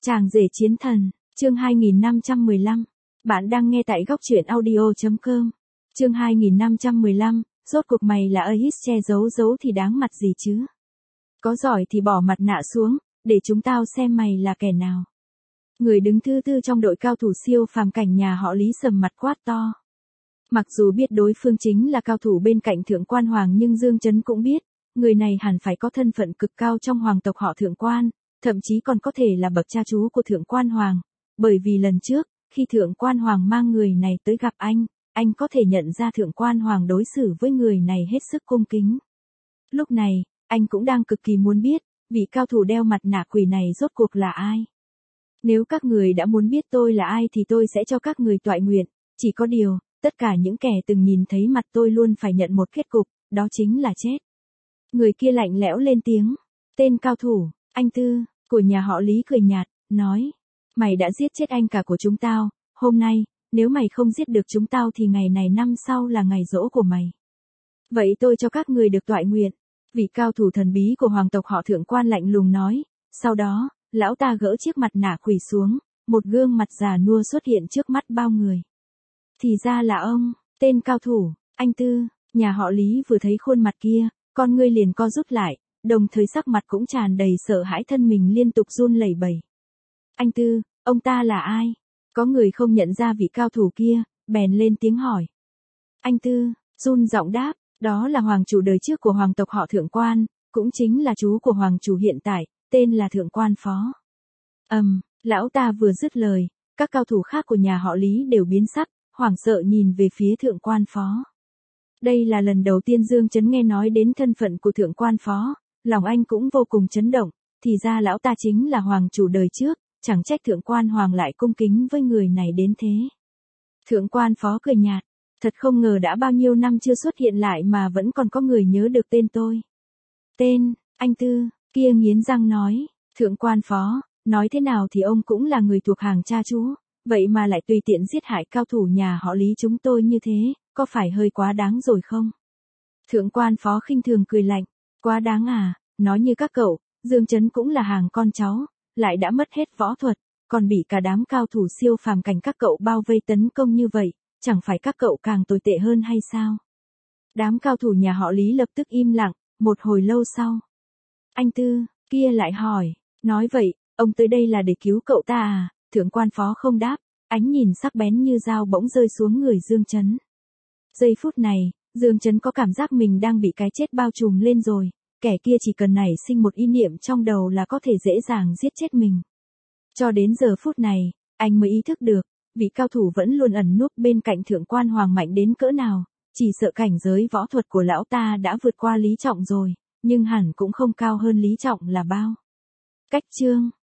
Chàng rể chiến thần, chương 2515. Bạn đang nghe tại góc truyện audio.com. Chương 2515, rốt cuộc mày là Ahit che giấu thì đáng mặt gì chứ? Có giỏi thì bỏ mặt nạ xuống, để chúng tao xem mày là kẻ nào. Người đứng thứ tư trong đội cao thủ siêu phàm cảnh nhà họ Lý sầm mặt quát to. Mặc dù biết đối phương chính là cao thủ bên cạnh Thượng Quan Hoàng nhưng Dương Chấn cũng biết, người này hẳn phải có thân phận cực cao trong hoàng tộc họ Thượng Quan, thậm chí còn có thể là bậc cha chú của Thượng Quan Hoàng, bởi vì lần trước, khi Thượng Quan Hoàng mang người này tới gặp anh có thể nhận ra Thượng Quan Hoàng đối xử với người này hết sức cung kính. Lúc này, anh cũng đang cực kỳ muốn biết, vị cao thủ đeo mặt nạ quỷ này rốt cuộc là ai. Nếu các người đã muốn biết tôi là ai thì tôi sẽ cho các người toại nguyện, chỉ có điều, tất cả những kẻ từng nhìn thấy mặt tôi luôn phải nhận một kết cục, đó chính là chết. Người kia lạnh lẽo lên tiếng, tên cao thủ, anh Tư, của nhà họ Lý cười nhạt, nói, mày đã giết chết anh cả của chúng tao, hôm nay, nếu mày không giết được chúng tao thì ngày này năm sau là ngày giỗ của mày. Vậy tôi cho các người được toại nguyện, vị cao thủ thần bí của hoàng tộc họ Thượng Quan lạnh lùng nói, sau đó, lão ta gỡ chiếc mặt nạ quỷ xuống, một gương mặt già nua xuất hiện trước mắt bao người. Thì ra là ông, tên cao thủ, anh Tư, nhà họ Lý vừa thấy khuôn mặt kia, con ngươi liền co rút lại, đồng thời sắc mặt cũng tràn đầy sợ hãi, thân mình liên tục run lẩy bẩy. Anh Tư, ông ta là ai? Có người không nhận ra vị cao thủ kia, bèn lên tiếng hỏi. Anh Tư, run giọng đáp, đó là hoàng chủ đời trước của hoàng tộc họ Thượng Quan, cũng chính là chú của hoàng chủ hiện tại, tên là Thượng Quan Phó. Lão ta vừa dứt lời, các cao thủ khác của nhà họ Lý đều biến sắc, hoảng sợ nhìn về phía Thượng Quan Phó. Đây là lần đầu tiên Dương Chấn nghe nói đến thân phận của Thượng Quan Phó, lòng anh cũng vô cùng chấn động, thì ra lão ta chính là hoàng chủ đời trước, chẳng trách Thượng Quan Hoàng lại cung kính với người này đến thế. Thượng Quan Phó cười nhạt, thật không ngờ đã bao nhiêu năm chưa xuất hiện lại mà vẫn còn có người nhớ được tên tôi. Tên, anh Tư, kia nghiến răng nói, Thượng Quan Phó, nói thế nào thì ông cũng là người thuộc hàng cha chú, vậy mà lại tùy tiện giết hại cao thủ nhà họ Lý chúng tôi như thế, có phải hơi quá đáng rồi không? Thượng Quan Phó khinh thường cười lạnh, quá đáng à, nói như các cậu, Dương Chấn cũng là hàng con cháu, lại đã mất hết võ thuật, còn bị cả đám cao thủ siêu phàm cảnh các cậu bao vây tấn công như vậy, chẳng phải các cậu càng tồi tệ hơn hay sao? Đám cao thủ nhà họ Lý lập tức im lặng, một hồi lâu sau. Anh Tư, kia lại hỏi, nói vậy, ông tới đây là để cứu cậu ta à? Thượng Quan Phó không đáp, ánh nhìn sắc bén như dao bỗng rơi xuống người Dương Chấn. Giây phút này, Dương Chấn có cảm giác mình đang bị cái chết bao trùm lên rồi, kẻ kia chỉ cần nảy sinh một ý niệm trong đầu là có thể dễ dàng giết chết mình. Cho đến giờ phút này, anh mới ý thức được, vị cao thủ vẫn luôn ẩn núp bên cạnh Thượng Quan Hoàng mạnh đến cỡ nào, chỉ sợ cảnh giới võ thuật của lão ta đã vượt qua Lý Trọng rồi, nhưng hẳn cũng không cao hơn Lý Trọng là bao. Cách chương